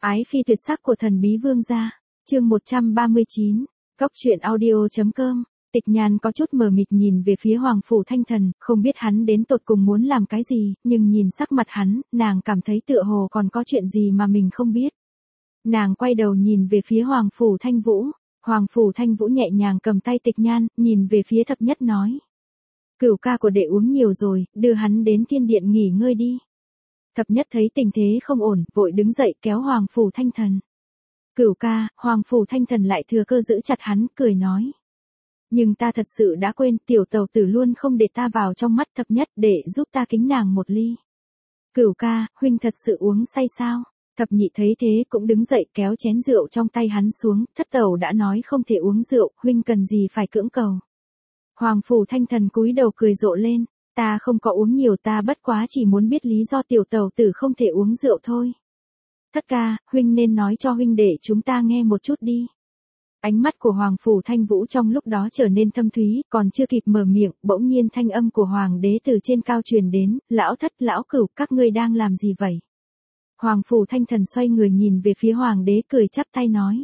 Ái phi tuyệt sắc của thần bí vương gia. Chương 139. Cốc truyện audio.com. Tịch Nhàn có chút mờ mịt nhìn về phía Hoàng phủ Thanh Thần, không biết hắn đến tột cùng muốn làm cái gì, nhưng nhìn sắc mặt hắn, nàng cảm thấy tựa hồ còn có chuyện gì mà mình không biết. Nàng quay đầu nhìn về phía Hoàng phủ Thanh Vũ. Hoàng phủ Thanh Vũ nhẹ nhàng cầm tay Tịch Nhan, nhìn về phía Thập Nhất nói: Cửu ca của đệ uống nhiều rồi, đưa hắn đến thiên điện nghỉ ngơi đi. Thập Nhất thấy tình thế không ổn, vội đứng dậy kéo Hoàng phủ Thanh Thần. Cửu ca, Hoàng phủ Thanh Thần lại thừa cơ giữ chặt hắn, cười nói: Nhưng ta thật sự đã quên, tiểu tàu tử luôn không để ta vào trong mắt. Thập Nhất, để giúp ta kính nàng một ly. Cửu ca, huynh thật sự uống say sao? Thập Nhị thấy thế cũng đứng dậy kéo chén rượu trong tay hắn xuống. Thất tẩu đã nói không thể uống rượu, huynh cần gì phải cưỡng cầu. Hoàng phủ Thanh Thần cúi đầu cười rộ lên: Ta không có uống nhiều, ta bất quá chỉ muốn biết lý do tiểu tàu tử không thể uống rượu thôi. Thất ca, huynh nên nói cho huynh để chúng ta nghe một chút đi. Ánh mắt của Hoàng phủ Thanh Vũ trong lúc đó trở nên thâm thúy, còn chưa kịp mở miệng, bỗng nhiên thanh âm của Hoàng đế từ trên cao truyền đến: Lão Thất, lão Cửu, các ngươi đang làm gì vậy? Hoàng phủ Thanh Thần xoay người nhìn về phía Hoàng đế, cười chắp tay nói: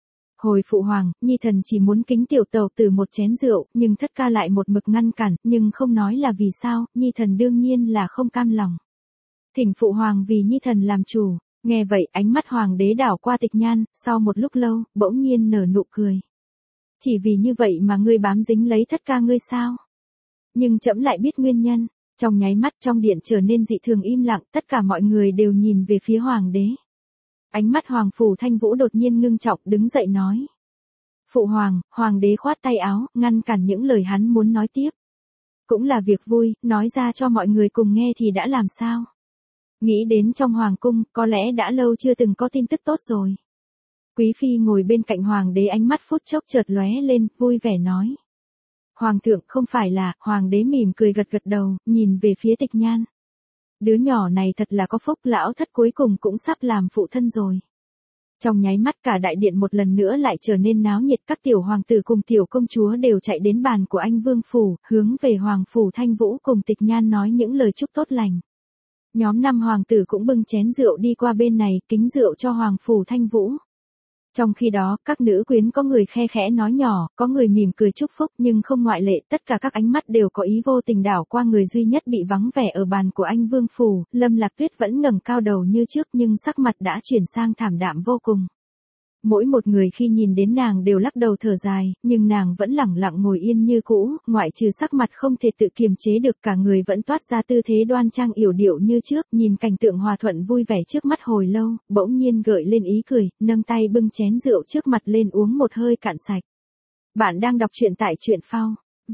Hồi phụ hoàng, nhi thần chỉ muốn kính tiểu tàu tử một chén rượu, nhưng thất ca lại một mực ngăn cản, nhưng không nói là vì sao, nhi thần đương nhiên là không cam lòng. Thỉnh phụ hoàng vì nhi thần làm chủ. Nghe vậy, ánh mắt Hoàng đế đảo qua Tịch Nhan, sau một lúc lâu, bỗng nhiên nở nụ cười. Chỉ vì như vậy mà ngươi bám dính lấy thất ca ngươi sao? Nhưng trẫm lại biết nguyên nhân. Trong nháy mắt trong điện trở nên dị thường im lặng, tất cả mọi người đều nhìn về phía Hoàng đế. Ánh mắt Hoàng phủ Thanh Vũ đột nhiên ngưng trọng, đứng dậy nói: Phụ hoàng. Hoàng đế khoát tay áo, ngăn cản những lời hắn muốn nói tiếp. Cũng là việc vui, nói ra cho mọi người cùng nghe thì đã làm sao? Nghĩ đến trong hoàng cung, có lẽ đã lâu chưa từng có tin tức tốt rồi. Quý phi ngồi bên cạnh Hoàng đế ánh mắt phút chốc chợt lóe lên, vui vẻ nói: Hoàng thượng, không phải là. Hoàng đế mỉm cười gật gật đầu, nhìn về phía Tịch Nhan. Đứa nhỏ này thật là có phúc, lão thất cuối cùng cũng sắp làm phụ thân rồi. Trong nháy mắt cả đại điện một lần nữa lại trở nên náo nhiệt, các tiểu hoàng tử cùng tiểu công chúa đều chạy đến bàn của anh vương phủ, hướng về Hoàng phủ Thanh Vũ cùng Tịch Nhan nói những lời chúc tốt lành. Nhóm 5 hoàng tử cũng bưng chén rượu đi qua bên này, kính rượu cho Hoàng phủ Thanh Vũ. Trong khi đó, các nữ quyến có người khe khẽ nói nhỏ, có người mỉm cười chúc phúc, nhưng không ngoại lệ, tất cả các ánh mắt đều có ý vô tình đảo qua người duy nhất bị vắng vẻ ở bàn của anh vương phủ. Lâm Lạc Tuyết vẫn ngẩng cao đầu như trước, nhưng sắc mặt đã chuyển sang thảm đạm vô cùng. Mỗi một người khi nhìn đến nàng đều lắc đầu thở dài, nhưng nàng vẫn lẳng lặng ngồi yên như cũ, ngoại trừ sắc mặt không thể tự kiềm chế được, cả người vẫn toát ra tư thế đoan trang yểu điệu như trước. Nhìn cảnh tượng hòa thuận vui vẻ trước mắt hồi lâu, bỗng nhiên gợi lên ý cười, nâng tay bưng chén rượu trước mặt lên uống một hơi cạn sạch. Bạn đang đọc truyện tại truyện phao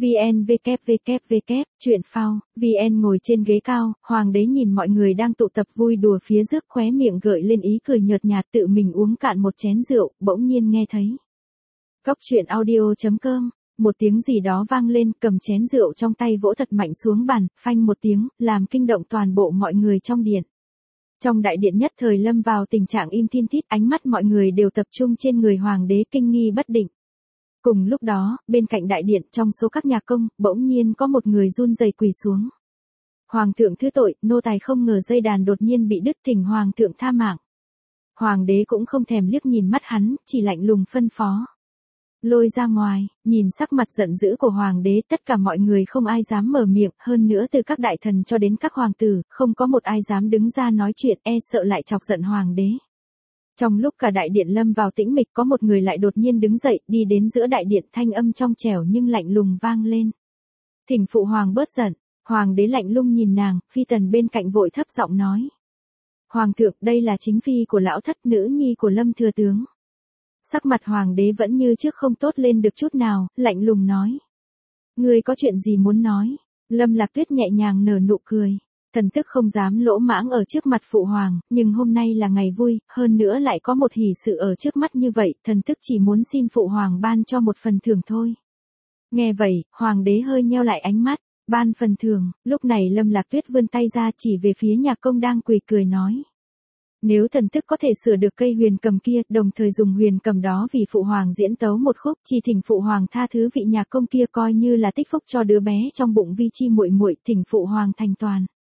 vn truyện phao vn. Ngồi trên ghế cao, Hoàng đế nhìn mọi người đang tụ tập vui đùa phía rước, khóe miệng gợi lên ý cười nhợt nhạt, tự mình uống cạn một chén rượu, bỗng nhiên nghe thấy Cốc truyện audio.com. Một tiếng gì đó vang lên, cầm chén rượu trong tay vỗ thật mạnh xuống bàn, phanh một tiếng, làm kinh động toàn bộ mọi người trong điện. Trong đại điện nhất thời lâm vào tình trạng im thiên thít, ánh mắt mọi người đều tập trung trên người Hoàng đế, kinh nghi bất định. Cùng lúc đó, bên cạnh đại điện, trong số các nhạc công, bỗng nhiên có một người run rẩy quỳ xuống. Hoàng thượng thứ tội, nô tài không ngờ dây đàn đột nhiên bị đứt, thỉnh Hoàng thượng tha mạng. Hoàng đế cũng không thèm liếc nhìn mắt hắn, chỉ lạnh lùng phân phó: Lôi ra ngoài. Nhìn sắc mặt giận dữ của Hoàng đế, tất cả mọi người không ai dám mở miệng, hơn nữa từ các đại thần cho đến các hoàng tử, không có một ai dám đứng ra nói chuyện, e sợ lại chọc giận Hoàng đế. Trong lúc cả đại điện lâm vào tĩnh mịch, có một người lại đột nhiên đứng dậy, đi đến giữa đại điện, thanh âm trong trẻo nhưng lạnh lùng vang lên: Thỉnh phụ hoàng bớt giận. Hoàng đế lạnh lùng nhìn nàng, phi tần bên cạnh vội thấp giọng nói: Hoàng thượng, đây là chính phi của lão thất, nữ nhi của Lâm thừa tướng. Sắc mặt Hoàng đế vẫn như trước không tốt lên được chút nào, lạnh lùng nói: Ngươi có chuyện gì muốn nói? Lâm Lạc Tuyết nhẹ nhàng nở nụ cười. Thần tức không dám lỗ mãng ở trước mặt phụ hoàng, nhưng hôm nay là ngày vui, hơn nữa lại có một hỷ sự ở trước mắt như vậy, thần tức chỉ muốn xin phụ hoàng ban cho một phần thưởng thôi. Nghe vậy, Hoàng đế hơi nheo lại ánh mắt. Ban phần thưởng. Lúc này Lâm Lạc Tuyết vươn tay ra chỉ về phía nhạc công đang quỳ, cười nói: Nếu thần tức có thể sửa được cây huyền cầm kia, đồng thời dùng huyền cầm đó vì phụ hoàng diễn tấu một khúc, chỉ thỉnh phụ hoàng tha thứ vị nhạc công kia, coi như là tích phúc cho đứa bé trong bụng Vi Chi muội muội, thỉnh phụ hoàng thành toàn.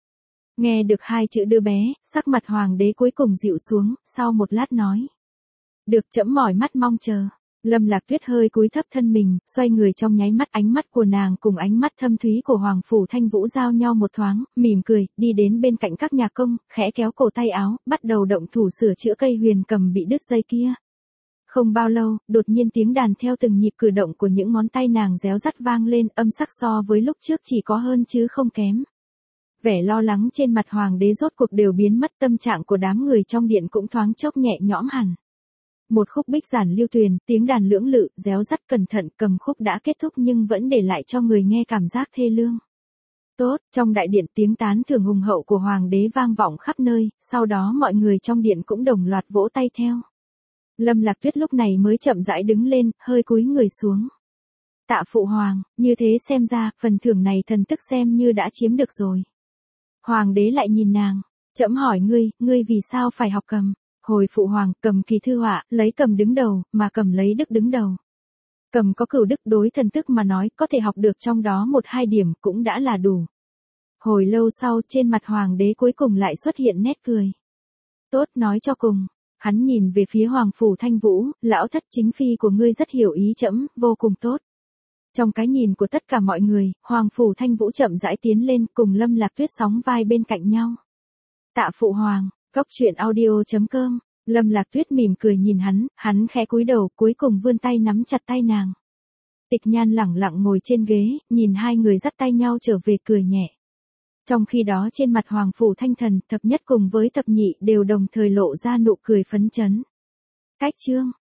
Nghe được hai chữ đứa bé, sắc mặt hoàng đế cuối cùng dịu xuống, sau một lát nói. Được, trẫm mỏi mắt mong chờ. Lâm Lạc Tuyết hơi cúi thấp thân mình, xoay người trong nháy mắt, ánh mắt của nàng cùng ánh mắt thâm thúy của Hoàng Phủ Thanh Vũ giao nhau một thoáng, mỉm cười, đi đến bên cạnh các nhạc công, khẽ kéo cổ tay áo, bắt đầu động thủ sửa chữa cây huyền cầm bị đứt dây kia. Không bao lâu, đột nhiên tiếng đàn theo từng nhịp cử động của những ngón tay nàng réo rắt vang lên, âm sắc so với lúc trước chỉ có hơn chứ không kém. Vẻ lo lắng trên mặt hoàng đế rốt cuộc đều biến mất, tâm trạng của đám người trong điện cũng thoáng chốc nhẹ nhõm hẳn. Một khúc bích giản lưu tuyền, tiếng đàn lưỡng lự, réo rắt cẩn thận, cầm khúc đã kết thúc nhưng vẫn để lại cho người nghe cảm giác thê lương. Tốt, trong đại điện tiếng tán thưởng hùng hậu của hoàng đế vang vọng khắp nơi, sau đó mọi người trong điện cũng đồng loạt vỗ tay theo. Lâm Lạc Tuyết lúc này mới chậm rãi đứng lên, hơi cúi người xuống. Tạ phụ hoàng, như thế xem ra, phần thưởng này thần tức xem như đã chiếm được rồi. Hoàng đế lại nhìn nàng, trẫm hỏi ngươi vì sao phải học cầm? Hồi phụ hoàng, cầm kỳ thư họa, lấy cầm đứng đầu, mà cầm lấy đức đứng đầu. Cầm có cửu đức, đối thần tức mà nói, có thể học được trong đó 1-2 điểm cũng đã là đủ. Hồi lâu sau, trên mặt hoàng đế cuối cùng lại xuất hiện nét cười. Tốt, nói cho cùng. Hắn nhìn về phía Hoàng Phủ Thanh Vũ, lão thất, chính phi của ngươi rất hiểu ý trẫm, vô cùng tốt. Trong cái nhìn của tất cả mọi người, Hoàng Phủ Thanh Vũ chậm rãi tiến lên, cùng Lâm Lạc Tuyết sóng vai bên cạnh nhau. Tạ phụ hoàng, goctruyện.audio.com. Lâm Lạc Tuyết mỉm cười nhìn hắn khẽ cúi đầu, cuối cùng vươn tay nắm chặt tay nàng. Tịch Nhan lẳng lặng ngồi trên ghế, nhìn hai người dắt tay nhau trở về, cười nhẹ. Trong khi đó trên mặt Hoàng Phủ Thanh Thần, thập nhất cùng với thập nhị đều đồng thời lộ ra nụ cười phấn chấn. Cách chương